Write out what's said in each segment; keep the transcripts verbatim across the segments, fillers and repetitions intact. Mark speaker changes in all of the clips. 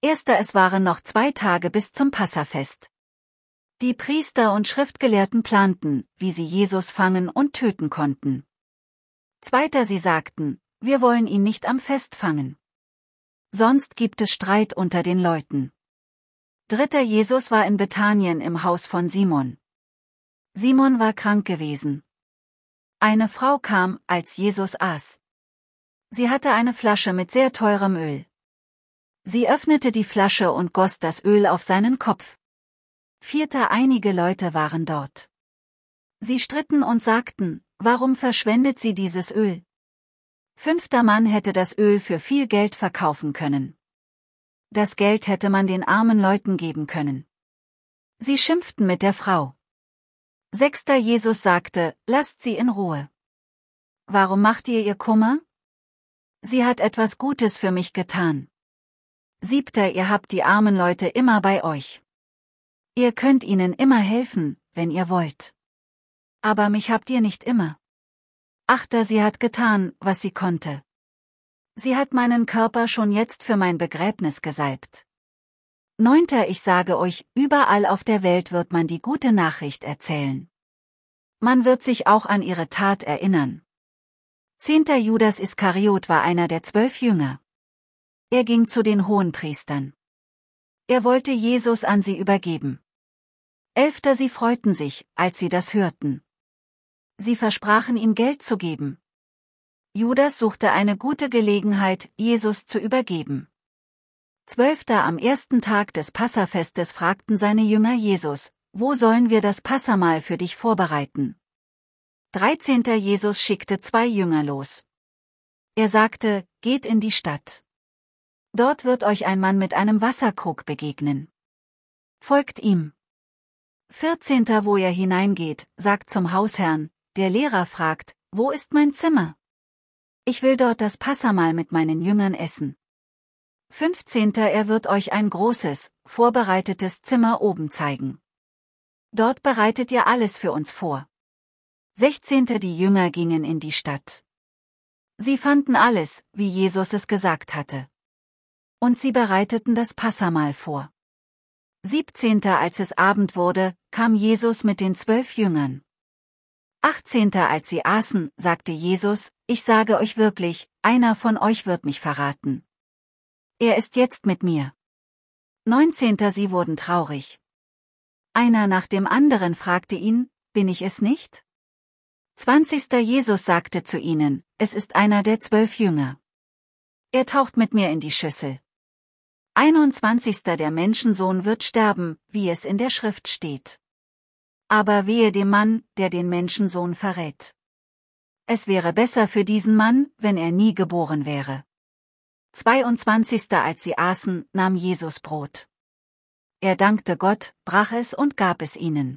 Speaker 1: Erster Es waren noch zwei Tage bis zum Passafest. Die Priester und Schriftgelehrten planten, wie sie Jesus fangen und töten konnten. Zweiter Sie sagten, wir wollen ihn nicht am Fest fangen. Sonst gibt es Streit unter den Leuten. Dritter Jesus war in Bethanien im Haus von Simon. Simon war krank gewesen. Eine Frau kam, als Jesus aß. Sie hatte eine Flasche mit sehr teurem Öl. Sie öffnete die Flasche und goss das Öl auf seinen Kopf. Vierter Einige Leute waren dort. Sie stritten und sagten, warum verschwendet sie dieses Öl? Fünfter Mann hätte das Öl für viel Geld verkaufen können. Das Geld hätte man den armen Leuten geben können. Sie schimpften mit der Frau. Sechster Jesus sagte, lasst sie in Ruhe. Warum macht ihr ihr Kummer? Sie hat etwas Gutes für mich getan. Siebter Ihr habt die armen Leute immer bei euch. Ihr könnt ihnen immer helfen, wenn ihr wollt. Aber mich habt ihr nicht immer. Achter Sie hat getan, was sie konnte. Sie hat meinen Körper schon jetzt für mein Begräbnis gesalbt. Neunter Ich sage euch, überall auf der Welt wird man die gute Nachricht erzählen. Man wird sich auch an ihre Tat erinnern. Zehnter Judas Iskariot war einer der zwölf Jünger. Er ging zu den Hohenpriestern. Er wollte Jesus an sie übergeben. Elfter Sie freuten sich, als sie das hörten. Sie versprachen ihm Geld zu geben. Judas suchte eine gute Gelegenheit, Jesus zu übergeben. Zwölfter Am ersten Tag des Passafestes fragten seine Jünger Jesus, wo sollen wir das Passamahl für dich vorbereiten? Dreizehnter Jesus schickte zwei Jünger los. Er sagte, geht in die Stadt. Dort wird euch ein Mann mit einem Wasserkrug begegnen. Folgt ihm. Vierzehnter Wo ihr hineingeht, sagt zum Hausherrn, der Lehrer fragt, wo ist mein Zimmer? Ich will dort das Passamahl mit meinen Jüngern essen. Fünfzehnter Er wird euch ein großes, vorbereitetes Zimmer oben zeigen. Dort bereitet ihr alles für uns vor. Sechzehnter Die Jünger gingen in die Stadt. Sie fanden alles, wie Jesus es gesagt hatte. Und sie bereiteten das Passamahl vor. Siebzehnter Als es Abend wurde, kam Jesus mit den zwölf Jüngern. Achtzehnter Als sie aßen, sagte Jesus, ich sage euch wirklich, einer von euch wird mich verraten. Er ist jetzt mit mir. Neunzehnter Sie wurden traurig. Einer nach dem anderen fragte ihn, bin ich es nicht? Zwanzigster Jesus sagte zu ihnen, es ist einer der zwölf Jünger. Er taucht mit mir in die Schüssel. Einundzwanzigster Der Menschensohn wird sterben, wie es in der Schrift steht. Aber wehe dem Mann, der den Menschensohn verrät. Es wäre besser für diesen Mann, wenn er nie geboren wäre. Zweiundzwanzigster Als sie aßen, nahm Jesus Brot. Er dankte Gott, brach es und gab es ihnen.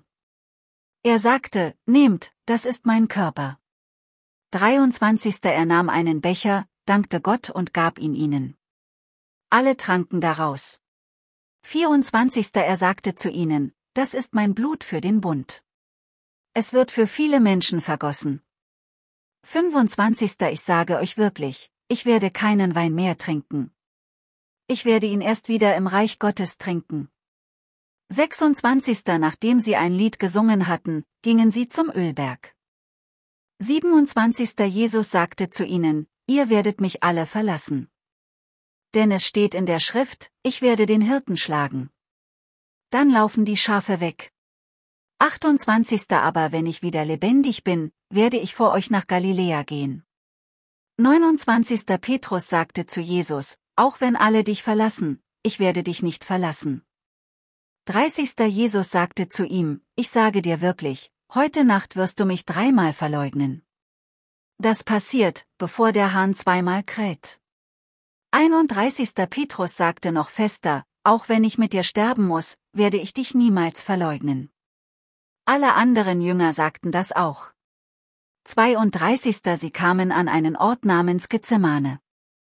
Speaker 1: Er sagte, nehmt, das ist mein Körper. Dreiundzwanzigster Er nahm einen Becher, dankte Gott und gab ihn ihnen. Alle tranken daraus. Vierundzwanzigster Er sagte zu ihnen, das ist mein Blut für den Bund. Es wird für viele Menschen vergossen. Fünfundzwanzigster Ich sage euch wirklich, ich werde keinen Wein mehr trinken. Ich werde ihn erst wieder im Reich Gottes trinken. Sechsundzwanzigster Nachdem sie ein Lied gesungen hatten, gingen sie zum Ölberg. Siebenundzwanzigster Jesus sagte zu ihnen, ihr werdet mich alle verlassen. Denn es steht in der Schrift, ich werde den Hirten schlagen. Dann laufen die Schafe weg. achtundzwanzigster Aber wenn ich wieder lebendig bin, werde ich vor euch nach Galiläa gehen. neunundzwanzigster Petrus sagte zu Jesus, auch wenn alle dich verlassen, ich werde dich nicht verlassen. dreißigster Jesus sagte zu ihm, ich sage dir wirklich, heute Nacht wirst du mich dreimal verleugnen. Das passiert, bevor der Hahn zweimal kräht. einunddreißigster Petrus sagte noch fester, auch wenn ich mit dir sterben muss, werde ich dich niemals verleugnen. Alle anderen Jünger sagten das auch. zweiunddreißigster Sie kamen an einen Ort namens Gethsemane.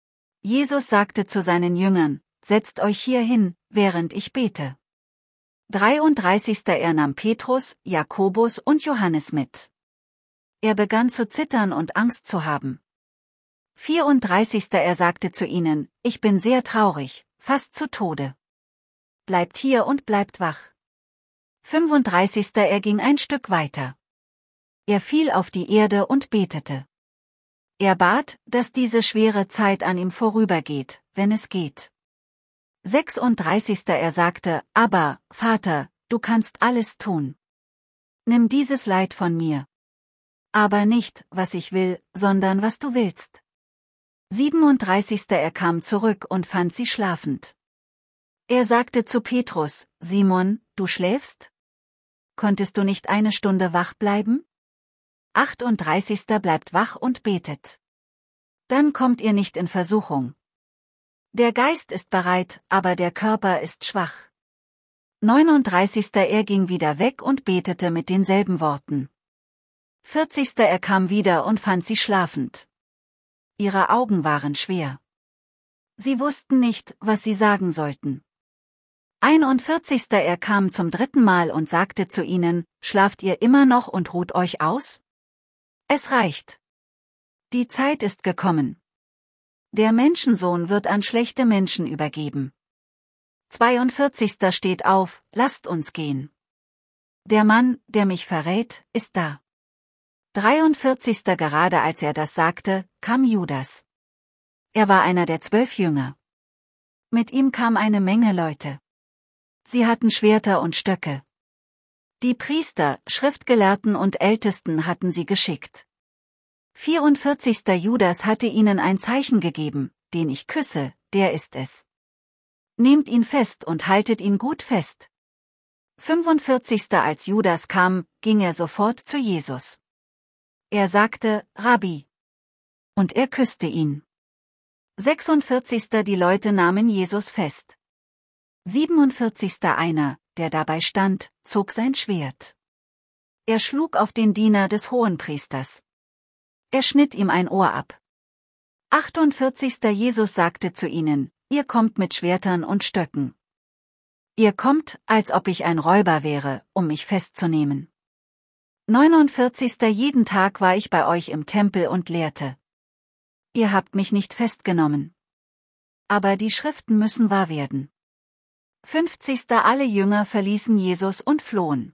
Speaker 1: Jesus sagte zu seinen Jüngern, setzt euch hier hin, während ich bete. dreiunddreißigster Er nahm Petrus, Jakobus und Johannes mit. Er begann zu zittern und Angst zu haben. vierunddreißigster Er sagte zu ihnen, ich bin sehr traurig, fast zu Tode. Bleibt hier und bleibt wach. fünfunddreißigster Er ging ein Stück weiter. Er fiel auf die Erde und betete. Er bat, dass diese schwere Zeit an ihm vorübergeht, wenn es geht. sechsunddreißigster Er sagte, aber, Vater, du kannst alles tun. Nimm dieses Leid von mir. Aber nicht, was ich will, sondern was du willst. siebenunddreißigster Er kam zurück und fand sie schlafend. Er sagte zu Petrus, Simon, du schläfst? Konntest du nicht eine Stunde wach bleiben? achtunddreißigster Bleibt wach und betet. Dann kommt ihr nicht in Versuchung. Der Geist ist bereit, aber der Körper ist schwach. neununddreißigster Er ging wieder weg und betete mit denselben Worten. vierzigster Er kam wieder und fand sie schlafend. Ihre Augen waren schwer. Sie wussten nicht, was sie sagen sollten. einundvierzigster Er kam zum dritten Mal und sagte zu ihnen, schlaft ihr immer noch und ruht euch aus? Es reicht. Die Zeit ist gekommen. Der Menschensohn wird an schlechte Menschen übergeben. zweiundvierzigster Steht auf, lasst uns gehen. Der Mann, der mich verrät, ist da. dreiundvierzigster Gerade als er das sagte, kam Judas. Er war einer der zwölf Jünger. Mit ihm kam eine Menge Leute. Sie hatten Schwerter und Stöcke. Die Priester, Schriftgelehrten und Ältesten hatten sie geschickt. vierundvierzigster Judas hatte ihnen ein Zeichen gegeben, den ich küsse, der ist es. Nehmt ihn fest und haltet ihn gut fest. fünfundvierzigster Als Judas kam, ging er sofort zu Jesus. Er sagte, Rabbi. Und er küsste ihn. sechsundvierzigster Die Leute nahmen Jesus fest. siebenundvierzigster Einer, der dabei stand, zog sein Schwert. Er schlug auf den Diener des Hohenpriesters. Er schnitt ihm ein Ohr ab. achtundvierzigster Jesus sagte zu ihnen, ihr kommt mit Schwertern und Stöcken. Ihr kommt, als ob ich ein Räuber wäre, um mich festzunehmen. neunundvierzigster Jeden Tag war ich bei euch im Tempel und lehrte. Ihr habt mich nicht festgenommen. Aber die Schriften müssen wahr werden. fünfzigster Alle Jünger verließen Jesus und flohen.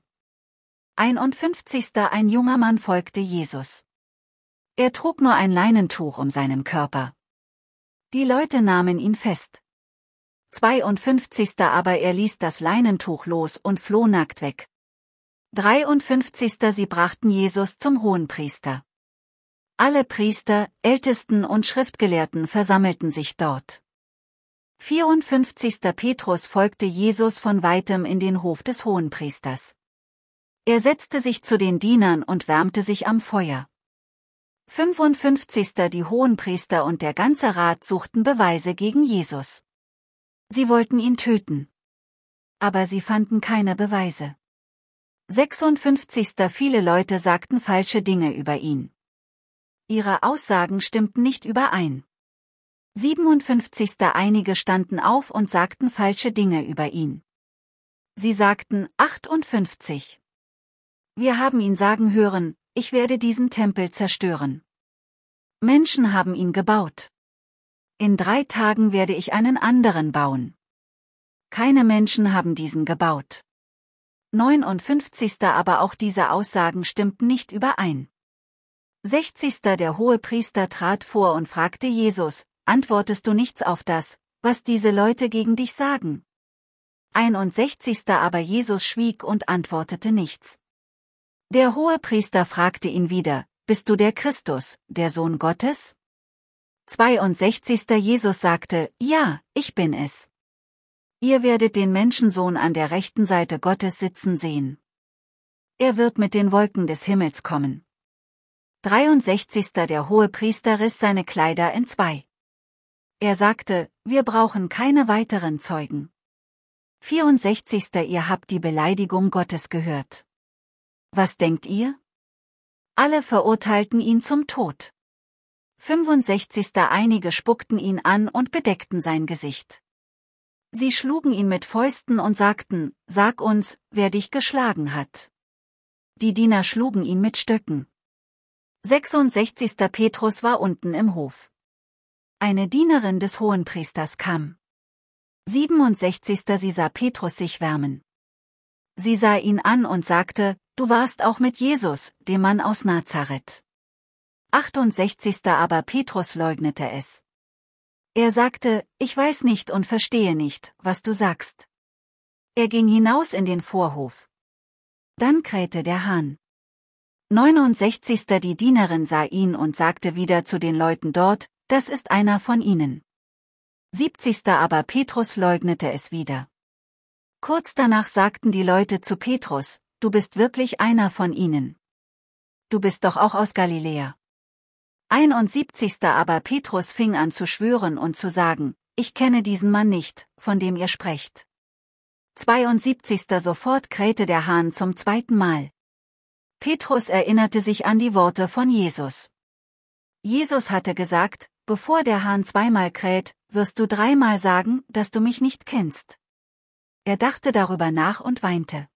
Speaker 1: einundfünfzigster Ein junger Mann folgte Jesus. Er trug nur ein Leinentuch um seinen Körper. Die Leute nahmen ihn fest. zweiundfünfzigster Aber er ließ das Leinentuch los und floh nackt weg. dreiundfünfzigster Sie brachten Jesus zum Hohenpriester. Alle Priester, Ältesten und Schriftgelehrten versammelten sich dort. vierundfünfzigster Petrus folgte Jesus von weitem in den Hof des Hohenpriesters. Er setzte sich zu den Dienern und wärmte sich am Feuer. fünfundfünfzigster Die Hohenpriester und der ganze Rat suchten Beweise gegen Jesus. Sie wollten ihn töten. Aber sie fanden keine Beweise. sechsundfünfzigster Viele Leute sagten falsche Dinge über ihn. Ihre Aussagen stimmten nicht überein. siebenundfünfzigster Einige standen auf und sagten falsche Dinge über ihn. Sie sagten, achtundfünfzig. Wir haben ihn sagen hören, ich werde diesen Tempel zerstören. Menschen haben ihn gebaut. In drei Tagen werde ich einen anderen bauen. Keine Menschen haben diesen gebaut. neunundfünfzigster Aber auch diese Aussagen stimmten nicht überein. sechzigster Der Hohepriester trat vor und fragte Jesus, antwortest du nichts auf das, was diese Leute gegen dich sagen? einundsechzigster Aber Jesus schwieg und antwortete nichts. Der Hohepriester fragte ihn wieder, bist du der Christus, der Sohn Gottes? zweiundsechzigster Jesus sagte, ja, ich bin es. Ihr werdet den Menschensohn an der rechten Seite Gottes sitzen sehen. Er wird mit den Wolken des Himmels kommen. dreiundsechzigster Der Hohepriester riss seine Kleider entzwei. Er sagte, wir brauchen keine weiteren Zeugen. vierundsechzigster Ihr habt die Beleidigung Gottes gehört. Was denkt ihr? Alle verurteilten ihn zum Tod. fünfundsechzigster Einige spuckten ihn an und bedeckten sein Gesicht. Sie schlugen ihn mit Fäusten und sagten, sag uns, wer dich geschlagen hat. Die Diener schlugen ihn mit Stöcken. sechsundsechzigster Petrus war unten im Hof. Eine Dienerin des Hohenpriesters kam. siebenundsechzig. Sie sah Petrus sich wärmen. Sie sah ihn an und sagte, du warst auch mit Jesus, dem Mann aus Nazareth. achtundsechzig. Aber Petrus leugnete es. Er sagte, ich weiß nicht und verstehe nicht, was du sagst. Er ging hinaus in den Vorhof. Dann krähte der Hahn. neunundsechzig. Die Dienerin sah ihn und sagte wieder zu den Leuten dort, das ist einer von ihnen. siebzig. Aber Petrus leugnete es wieder. Kurz danach sagten die Leute zu Petrus, du bist wirklich einer von ihnen. Du bist doch auch aus Galiläa. einundsiebzig. Aber Petrus fing an zu schwören und zu sagen, ich kenne diesen Mann nicht, von dem ihr sprecht. zweiundsiebzig. Sofort krähte der Hahn zum zweiten Mal. Petrus erinnerte sich an die Worte von Jesus. Jesus hatte gesagt, bevor der Hahn zweimal kräht, wirst du dreimal sagen, dass du mich nicht kennst. Er dachte darüber nach und weinte.